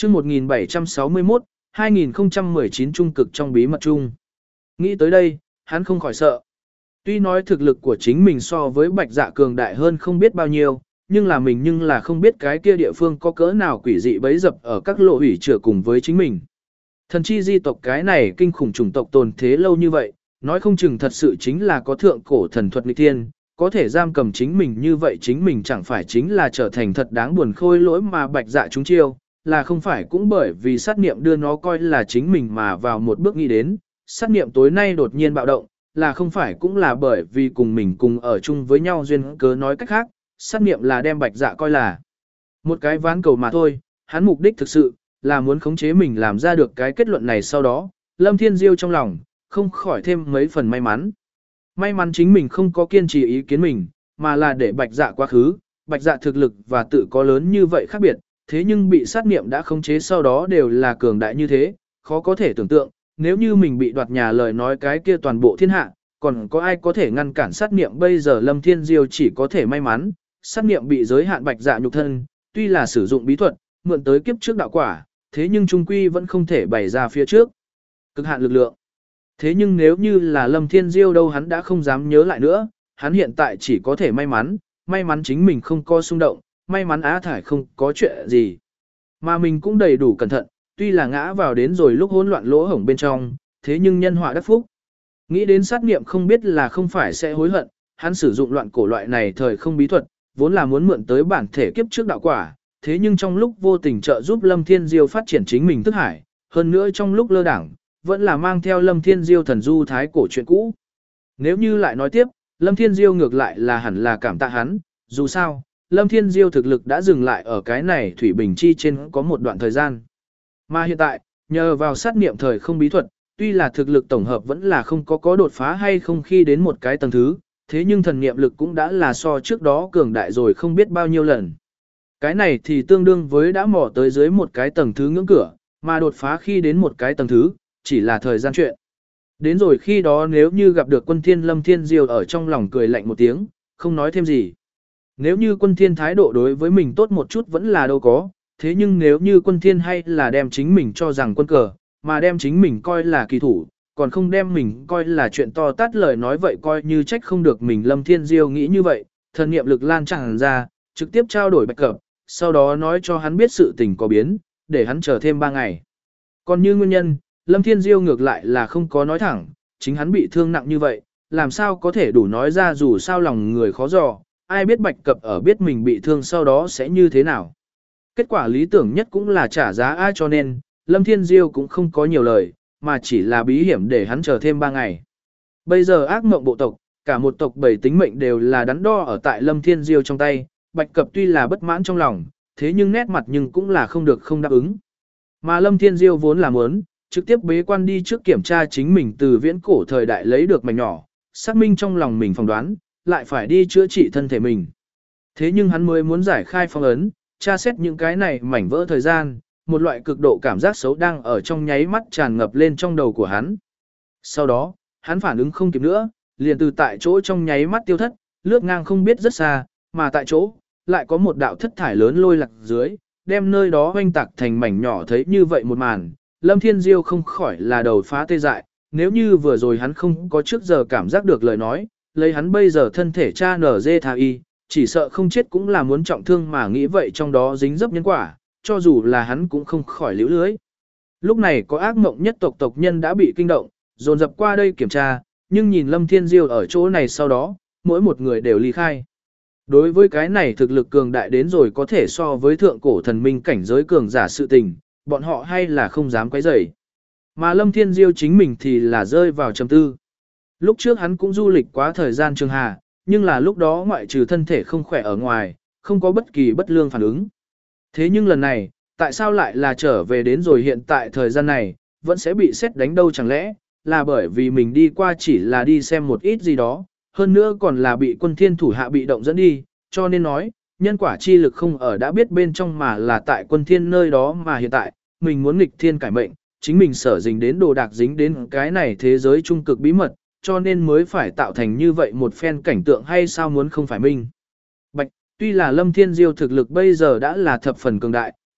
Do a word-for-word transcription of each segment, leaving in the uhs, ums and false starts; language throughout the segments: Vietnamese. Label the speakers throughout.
Speaker 1: chương một nghìn bảy trăm sáu mươi mốt, hai nghìn không trăm mười chín trung cực trong bí mật chung. Nghĩ tới đây, hắn không khỏi sợ. Tuy nói thực lực của chính mình so với bạch dạ cường đại hơn không biết bao nhiêu, nhưng là mình nhưng là không biết cái kia địa phương có cỡ nào quỷ dị bấy dập ở các lộ hủy chữa cùng với chính mình. Thần chi di tộc cái này kinh khủng chủng tộc tồn thế lâu như vậy, nói không chừng thật sự chính là có thượng cổ thần thuật nghịch thiên, có thể giam cầm chính mình như vậy chính mình chẳng phải chính là trở thành thật đáng buồn khôi lỗi mà bạch dạ chúng chiêu, là không phải cũng bởi vì sát niệm đưa nó coi là chính mình mà vào một bước nghĩ đến, sát niệm tối nay đột nhiên bạo động, là không phải cũng là bởi vì cùng mình cùng ở chung với nhau duyên cớ nói cách khác, sát niệm là đem bạch dạ coi là một cái ván cầu mà thôi, hắn mục đích thực sự là muốn khống chế mình làm ra được cái kết luận này sau đó, Lâm Thiên Diêu trong lòng, không khỏi thêm mấy phần may mắn. May mắn chính mình không có kiên trì ý kiến mình, mà là để bạch dạ quá khứ, bạch dạ thực lực và tự có lớn như vậy khác biệt, thế nhưng bị sát niệm đã khống chế sau đó đều là cường đại như thế, khó có thể tưởng tượng, nếu như mình bị đoạt nhà lời nói cái kia toàn bộ thiên hạ, còn có ai có thể ngăn cản sát niệm bây giờ Lâm Thiên Diêu chỉ có thể may mắn, sát niệm bị giới hạn bạch dạ nhục thân, tuy là sử dụng bí thuật, mượn tới kiếp trước đạo quả, thế nhưng trung quy vẫn không thể bày ra phía trước. Cực hạn lực lượng. Thế nhưng nếu như là Lâm Thiên Diêu đâu hắn đã không dám nhớ lại nữa, hắn hiện tại chỉ có thể may mắn, may mắn chính mình không có xung động, may mắn Á Thải không có chuyện gì. Mà mình cũng đầy đủ cẩn thận, tuy là ngã vào đến rồi lúc hỗn loạn lỗ hổng bên trong, thế nhưng nhân họa đắc phúc. Nghĩ đến sát niệm không biết là không phải sẽ hối hận, hắn sử dụng loạn cổ loại này thời không bí thuật, vốn là muốn mượn tới bản thể kiếp trước đạo quả, thế nhưng trong lúc vô tình trợ giúp Lâm Thiên Diêu phát triển chính mình thức hải, hơn nữa trong lúc lơ đảng, vẫn là mang theo Lâm Thiên Diêu thần du thái cổ chuyện cũ. Nếu như lại nói tiếp, Lâm Thiên Diêu ngược lại là hẳn là cảm tạ hắn, dù sao, Lâm Thiên Diêu thực lực đã dừng lại ở cái này Thủy Bình Chi trên có một đoạn thời gian. Mà hiện tại, nhờ vào sát niệm thời không bí thuật, tuy là thực lực tổng hợp vẫn là không có có đột phá hay không khi đến một cái tầng thứ, thế nhưng thần niệm lực cũng đã là so trước đó cường đại rồi không biết bao nhiêu lần. Cái này thì tương đương với đã mò tới dưới một cái tầng thứ ngưỡng cửa, mà đột phá khi đến một cái tầng thứ, chỉ là thời gian chuyện. Đến rồi khi đó nếu như gặp được quân thiên Lâm Thiên Diêu ở trong lòng cười lạnh một tiếng, không nói thêm gì. Nếu như quân thiên thái độ đối với mình tốt một chút vẫn là đâu có, thế nhưng nếu như quân thiên hay là đem chính mình cho rằng quân cờ, mà đem chính mình coi là kỳ thủ, còn không đem mình coi là chuyện to tát lời nói vậy coi như trách không được mình Lâm Thiên Diêu nghĩ như vậy, thần niệm lực lan tràn ra, trực tiếp trao đổi bạch cập, sau đó nói cho hắn biết sự tình có biến, để hắn chờ thêm ba ngày. Còn như nguyên nhân, Lâm Thiên Diêu ngược lại là không có nói thẳng, chính hắn bị thương nặng như vậy, làm sao có thể đủ nói ra dù sao lòng người khó dò, ai biết bạch cập ở biết mình bị thương sau đó sẽ như thế nào. Kết quả lý tưởng nhất cũng là trả giá ai cho nên, Lâm Thiên Diêu cũng không có nhiều lời, mà chỉ là bí hiểm để hắn chờ thêm ba ngày. Bây giờ ác mộng bộ tộc, cả một tộc bảy tính mệnh đều là đắn đo ở tại Lâm Thiên Diêu trong tay, bạch cập tuy là bất mãn trong lòng, thế nhưng nét mặt nhưng cũng là không được không đáp ứng. Mà Lâm Thiên Diêu vốn là muốn, trực tiếp bế quan đi trước kiểm tra chính mình từ viễn cổ thời đại lấy được mảnh nhỏ, xác minh trong lòng mình phỏng đoán, lại phải đi chữa trị thân thể mình. Thế nhưng hắn mới muốn giải khai phong ấn, tra xét những cái này mảnh vỡ thời gian, một loại cực độ cảm giác xấu đang ở trong nháy mắt tràn ngập lên trong đầu của hắn. Sau đó, hắn phản ứng không kịp nữa, liền từ tại chỗ trong nháy mắt tiêu thất, lướt ngang không biết rất xa, mà tại chỗ, lại có một đạo thất thải lớn lôi lạc dưới, đem nơi đó hoanh tạc thành mảnh nhỏ thấy như vậy một màn. Lâm Thiên Diêu không khỏi là đầu phá tê dại, nếu như vừa rồi hắn không có trước giờ cảm giác được lời nói, lấy hắn bây giờ thân thể cha nở dê tha y, chỉ sợ không chết cũng là muốn trọng thương mà nghĩ vậy trong đó dính dấp nhân quả, cho dù là hắn cũng không khỏi liễu lưới. Lúc này có ác mộng nhất tộc tộc nhân đã bị kinh động, dồn dập qua đây kiểm tra, nhưng nhìn Lâm Thiên Diêu ở chỗ này sau đó, mỗi một người đều ly khai. Đối với cái này thực lực cường đại đến rồi có thể so với thượng cổ thần minh cảnh giới cường giả sự tình, bọn họ hay là không dám quấy rầy. Mà Lâm Thiên Diêu chính mình thì là rơi vào trầm tư. Lúc trước hắn cũng du lịch quá thời gian Trường Hà, nhưng là lúc đó ngoại trừ thân thể không khỏe ở ngoài, không có bất kỳ bất lương phản ứng. Thế nhưng lần này, tại sao lại là trở về đến rồi hiện tại thời gian này, vẫn sẽ bị xét đánh đâu chẳng lẽ, là bởi vì mình đi qua chỉ là đi xem một ít gì đó, hơn nữa còn là bị quân thiên thủ hạ bị động dẫn đi, cho nên nói, nhân quả chi lực không ở đã biết bên trong mà là tại quân thiên nơi đó mà hiện tại, mình muốn nghịch thiên cải mệnh, chính mình sở dính đến đồ đạc dính đến cái này thế giới trung cực bí mật, cho nên mới phải tạo thành như vậy một phen cảnh tượng hay sao muốn không phải minh. Bạch, tuy là Lâm Thiên Diêu thực lực bây giờ đã là thập phần cường đại,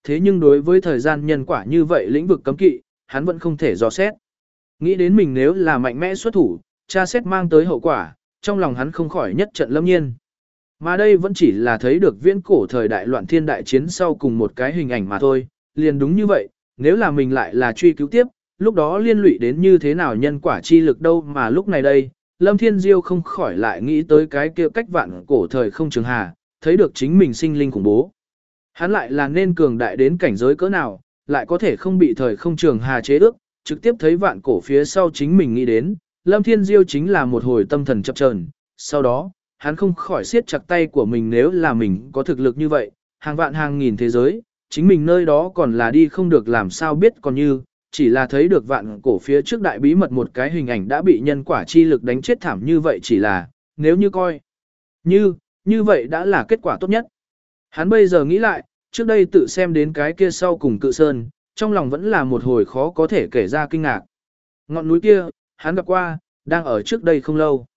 Speaker 1: thế nhưng đối với thời gian nhân quả như vậy lĩnh vực cấm kỵ, hắn vẫn không thể dò xét. Nghĩ đến mình nếu là mạnh mẽ xuất thủ, tra xét mang tới hậu quả, trong lòng hắn không khỏi nhất trận lâm nhiên. Mà đây vẫn chỉ là thấy được viễn cổ thời đại loạn thiên đại chiến sau cùng một cái hình ảnh mà thôi, liền đúng như vậy, nếu là mình lại là truy cứu tiếp, lúc đó liên lụy đến như thế nào nhân quả chi lực đâu mà lúc này đây, Lâm Thiên Diêu không khỏi lại nghĩ tới cái kia cách vạn cổ thời không trường hà, thấy được chính mình sinh linh khủng bố. Hắn lại là nên cường đại đến cảnh giới cỡ nào, lại có thể không bị thời không trường hà chế ước, trực tiếp thấy vạn cổ phía sau chính mình nghĩ đến, Lâm Thiên Diêu chính là một hồi tâm thần chập chờn. Sau đó, hắn không khỏi siết chặt tay của mình nếu là mình có thực lực như vậy, hàng vạn hàng nghìn thế giới, chính mình nơi đó còn là đi không được làm sao biết còn như, chỉ là thấy được vạn cổ phía trước đại bí mật một cái hình ảnh đã bị nhân quả chi lực đánh chết thảm như vậy chỉ là, nếu như coi, như, như vậy đã là kết quả tốt nhất. Hắn bây giờ nghĩ lại, trước đây tự xem đến cái kia sau cùng cự sơn, trong lòng vẫn là một hồi khó có thể kể ra kinh ngạc. Ngọn núi kia, hắn gặp qua, đang ở trước đây không lâu.